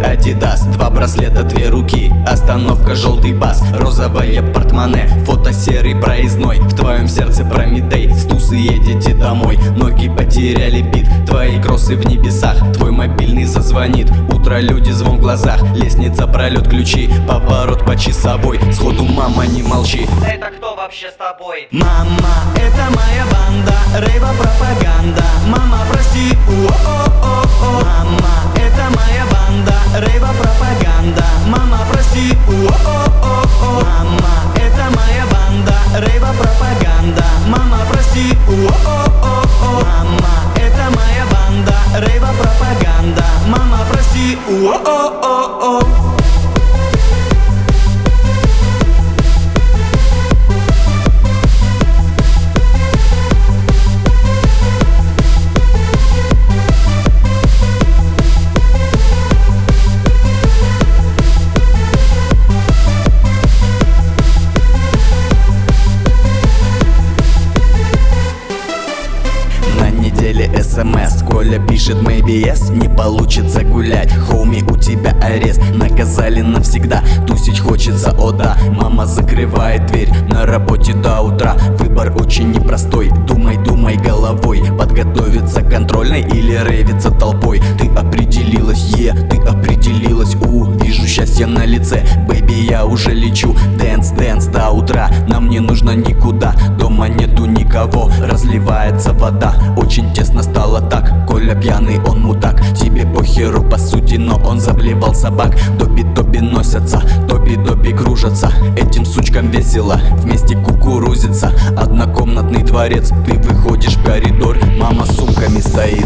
Адидас, 2 браслета, 2 руки, остановка желтый бас, розовое портмоне, фото серый проездной, в твоем сердце Прометей, с тусы едете домой, ноги потеряли бит, твои кроссы в небесах, твой мобильный зазвонит, утро, люди, звон в глазах, лестница, пролет, ключи, поворот по часовой, сходу мама не молчи. Это кто вообще с тобой? Мама, это моя банда, рейва пропаганда, мама, прости, у-о-о-о. Мама, это моя банда, рейва пропаганда, мама, прости, у-о-о-о. Мама, это моя банда, рейва пропаганда, мама, прости, у-о-о-о. Мама, это моя банда, рейва пропаганда, мама, прости, у-о-о-о. СМС, Коля пишет maybe yes, не получится гулять, хоуми, у тебя арест, наказали навсегда, тусить хочется, о да. Мама закрывает дверь, на работе до утра, выбор очень непростой, думай, думай головой, подготовиться к контрольной или рейвиться толпой. Ты определилась, ты определилась, вижу счастье на лице, бэйби, я уже лечу, дэнс, дэнс до утра, нам не нужно никуда, дома нету никого, разливается вода, очень тесно стало так, Коля пьяный, он мудак, тебе похеру по сути, но он заблевал собак. Тоби-тоби носятся, тоби-доби кружатся, этим сучкам весело, вместе кукурузится, однокомнатный дворец, ты выходишь в коридор, мама с сумками стоит.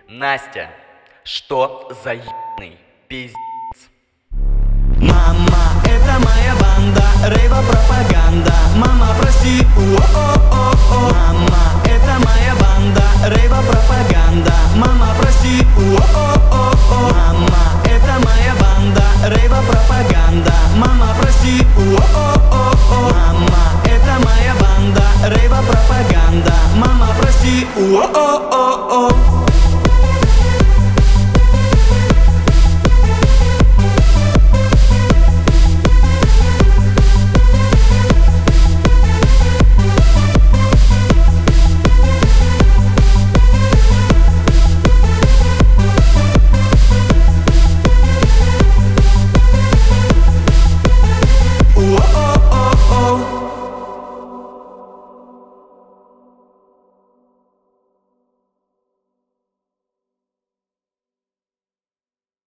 Настя, что за ебаный пиздец? Мама,